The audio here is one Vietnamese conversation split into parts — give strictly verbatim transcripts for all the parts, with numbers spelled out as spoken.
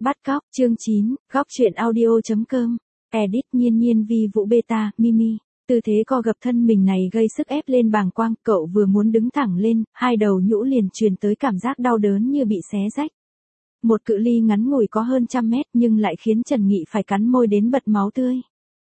Bắt cóc, chương chín, góc truyện audio.com, edit Nhiên Nhiên Vi Vũ Beta, Mimi. Tư thế co gập thân mình này gây sức ép lên bàng quang, cậu vừa muốn đứng thẳng lên, hai đầu nhũ liền truyền tới cảm giác đau đớn như bị xé rách. Một cự ly ngắn ngủi có hơn trăm mét nhưng lại khiến Trần Nghị phải cắn môi đến bật máu tươi.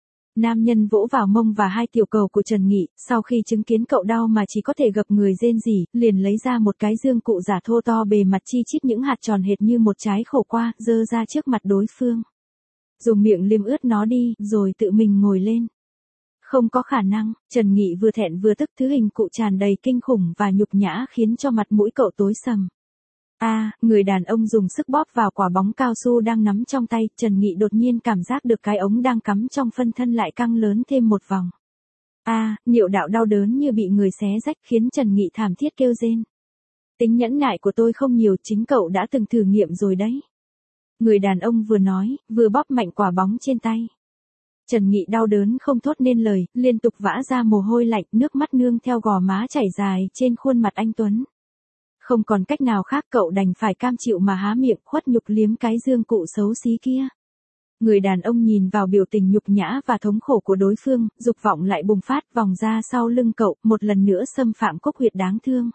Nam nhân vỗ vào mông và hai tiểu cầu của Trần Nghị, sau khi chứng kiến cậu đau mà chỉ có thể gập người rên rỉ, liền lấy ra một cái dương cụ giả thô to bề mặt chi chít những hạt tròn hệt như một trái khổ qua, giơ ra trước mặt đối phương. Dùng miệng liếm ướt nó đi, rồi tự mình ngồi lên. Không có khả năng, Trần Nghị vừa thẹn vừa tức, thứ hình cụ tràn đầy kinh khủng và nhục nhã khiến cho mặt mũi cậu tối sầm. A, à, người đàn ông dùng sức bóp vào quả bóng cao su đang nắm trong tay, Trần Nghị đột nhiên cảm giác được cái ống đang cắm trong phân thân lại căng lớn thêm một vòng. A, à, niệu đạo đau đớn như bị người xé rách khiến Trần Nghị thảm thiết kêu rên. Tính nhẫn nại của tôi không nhiều, chính cậu đã từng thử nghiệm rồi đấy. Người đàn ông vừa nói, vừa bóp mạnh quả bóng trên tay. Trần Nghị đau đớn không thốt nên lời, liên tục vã ra mồ hôi lạnh, nước mắt nương theo gò má chảy dài trên khuôn mặt anh tuấn. Không còn cách nào khác, cậu đành phải cam chịu mà há miệng khuất nhục liếm cái dương cụ xấu xí kia. Người đàn ông nhìn vào biểu tình nhục nhã và thống khổ của đối phương, dục vọng lại bùng phát vòng ra sau lưng cậu, một lần nữa xâm phạm cốc huyệt đáng thương.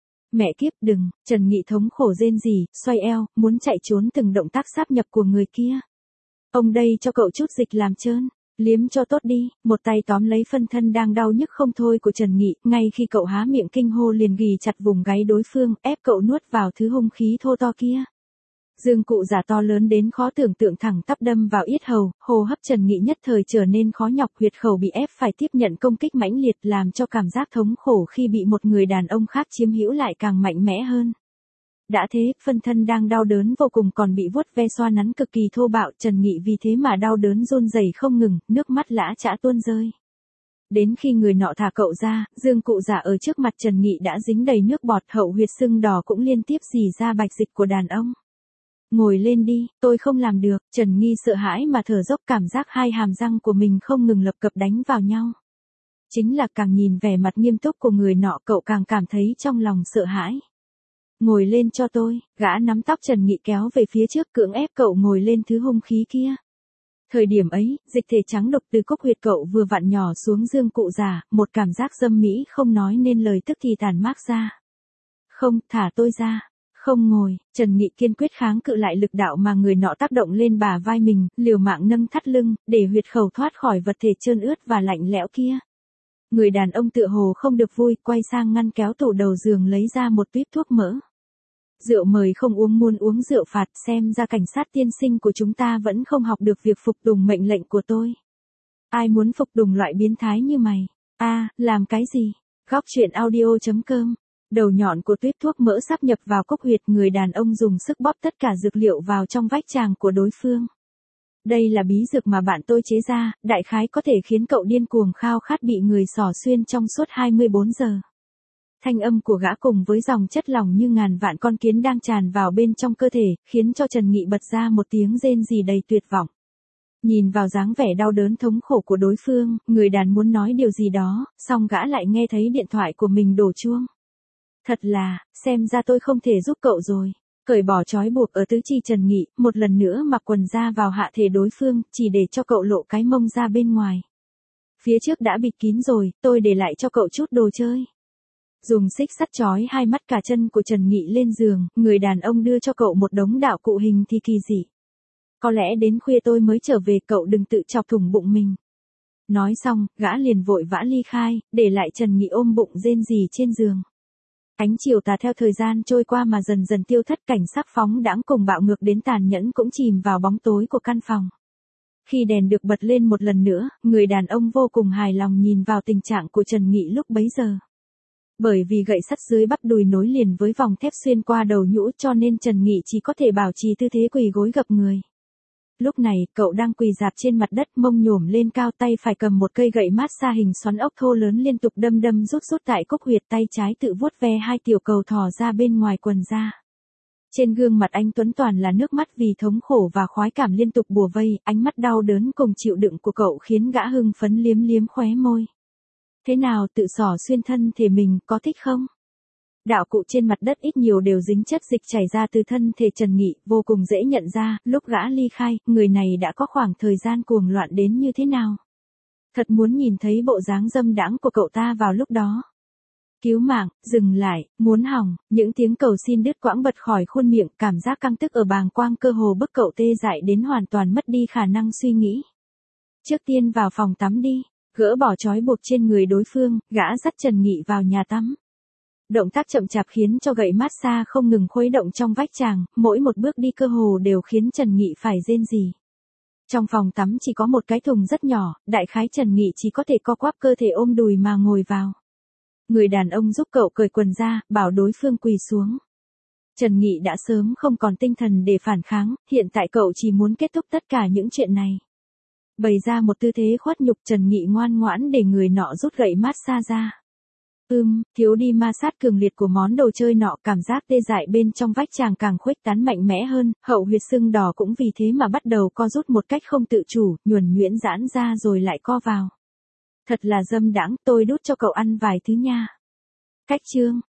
Mẹ kiếp đừng, Trần Nghị thống khổ rên rỉ, xoay eo, muốn chạy trốn từng động tác sáp nhập của người kia. Ông đây cho cậu chút dịch làm trơn. Liếm cho tốt đi, một tay tóm lấy phân thân đang đau nhức không thôi của Trần Nghị, ngay khi cậu há miệng kinh hô liền ghì chặt vùng gáy đối phương, ép cậu nuốt vào thứ hung khí thô to kia. Dương cụ giả to lớn đến khó tưởng tượng thẳng tắp đâm vào yết hầu, hô hấp Trần Nghị nhất thời trở nên khó nhọc, huyệt khẩu bị ép phải tiếp nhận công kích mãnh liệt làm cho cảm giác thống khổ khi bị một người đàn ông khác chiếm hữu lại càng mạnh mẽ hơn. Đã thế, phân thân đang đau đớn vô cùng còn bị vuốt ve xoa nắn cực kỳ thô bạo, Trần Nghị vì thế mà đau đớn run rẩy không ngừng, nước mắt lã chã tuôn rơi. Đến khi người nọ thả cậu ra, dương cụ giả ở trước mặt Trần Nghị đã dính đầy nước bọt, hậu huyệt sưng đỏ cũng liên tiếp rỉ ra bạch dịch của đàn ông. Ngồi lên đi, tôi không làm được, Trần Nghị sợ hãi mà thở dốc, cảm giác hai hàm răng của mình không ngừng lập cập đánh vào nhau. Chính là càng nhìn vẻ mặt nghiêm túc của người nọ cậu càng cảm thấy trong lòng sợ hãi. Ngồi lên cho tôi, gã nắm tóc Trần Nghị kéo về phía trước cưỡng ép cậu ngồi lên thứ hung khí kia. Thời điểm ấy, dịch thể trắng đục từ cốc huyệt cậu vừa vặn nhỏ xuống dương cụ giả, một cảm giác dâm mỹ không nói nên lời tức thì tàn mát ra. Không, thả tôi ra. Không ngồi, Trần Nghị kiên quyết kháng cự lại lực đạo mà người nọ tác động lên bả vai mình, liều mạng nâng thắt lưng, để huyệt khẩu thoát khỏi vật thể trơn ướt và lạnh lẽo kia. Người đàn ông tựa hồ không được vui, quay sang ngăn kéo tủ đầu giường lấy ra một tuýp thuốc mỡ. Rượu mời không uống muốn uống rượu phạt, xem ra cảnh sát tiên sinh của chúng ta vẫn không học được việc phục tùng mệnh lệnh của tôi. Ai muốn phục tùng loại biến thái như mày? A, à, làm cái gì? Góc truyện audio.com. Đầu nhọn của tuýp thuốc mỡ sắp nhập vào cốc huyệt, người đàn ông dùng sức bóp tất cả dược liệu vào trong vách tràng của đối phương. Đây là bí dược mà bạn tôi chế ra, đại khái có thể khiến cậu điên cuồng khao khát bị người xỏ xuyên trong suốt hai mươi bốn giờ. Thanh âm của gã cùng với dòng chất lỏng như ngàn vạn con kiến đang tràn vào bên trong cơ thể, khiến cho Trần Nghị bật ra một tiếng rên rỉ đầy tuyệt vọng. Nhìn vào dáng vẻ đau đớn thống khổ của đối phương, người đàn muốn nói điều gì đó, song gã lại nghe thấy điện thoại của mình đổ chuông. Thật là, xem ra tôi không thể giúp cậu rồi. Cởi bỏ trói buộc ở tứ chi Trần Nghị, một lần nữa mặc quần ra vào hạ thể đối phương, chỉ để cho cậu lộ cái mông ra bên ngoài. Phía trước đã bịt kín rồi, tôi để lại cho cậu chút đồ chơi. Dùng xích sắt trói hai mắt cả chân của Trần Nghị lên giường, người đàn ông đưa cho cậu một đống đạo cụ hình thì kỳ dị. Có lẽ đến khuya tôi mới trở về, cậu đừng tự chọc thủng bụng mình. Nói xong, gã liền vội vã ly khai, để lại Trần Nghị ôm bụng rên rỉ trên giường. Ánh chiều tà theo thời gian trôi qua mà dần dần tiêu thất, cảnh sắc phóng đãng cùng bạo ngược đến tàn nhẫn cũng chìm vào bóng tối của căn phòng. Khi đèn được bật lên một lần nữa, người đàn ông vô cùng hài lòng nhìn vào tình trạng của Trần Nghị lúc bấy giờ. Bởi vì gậy sắt dưới bắp đùi nối liền với vòng thép xuyên qua đầu nhũ cho nên Trần Nghị chỉ có thể bảo trì tư thế quỳ gối gập người. Lúc này, cậu đang quỳ rạp trên mặt đất, mông nhổm lên cao, tay phải cầm một cây gậy mát xa hình xoắn ốc thô lớn liên tục đâm đâm rút rút tại cốc huyệt, tay trái tự vuốt ve hai tiểu cầu thò ra bên ngoài quần da. Trên gương mặt anh tuấn toàn là nước mắt vì thống khổ và khoái cảm liên tục bùa vây, ánh mắt đau đớn cùng chịu đựng của cậu khiến gã hưng phấn liếm liếm khóe môi. Thế nào, tự xỏ xuyên thân thể mình, có thích không? Đạo cụ trên mặt đất ít nhiều đều dính chất dịch chảy ra từ thân thể Trần Nghị, vô cùng dễ nhận ra, lúc gã ly khai, người này đã có khoảng thời gian cuồng loạn đến như thế nào. Thật muốn nhìn thấy bộ dáng dâm đãng của cậu ta vào lúc đó. Cứu mạng, dừng lại, muốn hỏng, những tiếng cầu xin đứt quãng bật khỏi khuôn miệng, cảm giác căng tức ở bàng quang cơ hồ bức cậu tê dại đến hoàn toàn mất đi khả năng suy nghĩ. Trước tiên vào phòng tắm đi, gỡ bỏ trói buộc trên người đối phương, gã dắt Trần Nghị vào nhà tắm. Động tác chậm chạp khiến cho gậy massage không ngừng khuấy động trong vách tràng, mỗi một bước đi cơ hồ đều khiến Trần Nghị phải rên rỉ. Trong phòng tắm chỉ có một cái thùng rất nhỏ, đại khái Trần Nghị chỉ có thể co quắp cơ thể ôm đùi mà ngồi vào. Người đàn ông giúp cậu cởi quần ra, bảo đối phương quỳ xuống. Trần Nghị đã sớm không còn tinh thần để phản kháng, hiện tại cậu chỉ muốn kết thúc tất cả những chuyện này. Bày ra một tư thế khuất nhục, Trần Nghị ngoan ngoãn để người nọ rút gậy massage ra. Ưm, thiếu đi ma sát cường liệt của món đồ chơi nọ, cảm giác tê dại bên trong vách tràng càng khuếch tán mạnh mẽ hơn, hậu huyệt sưng đỏ cũng vì thế mà bắt đầu co rút một cách không tự chủ, nhuần nhuyễn giãn ra rồi lại co vào. Thật là dâm đãng, tôi đút cho cậu ăn vài thứ nha. Cách chương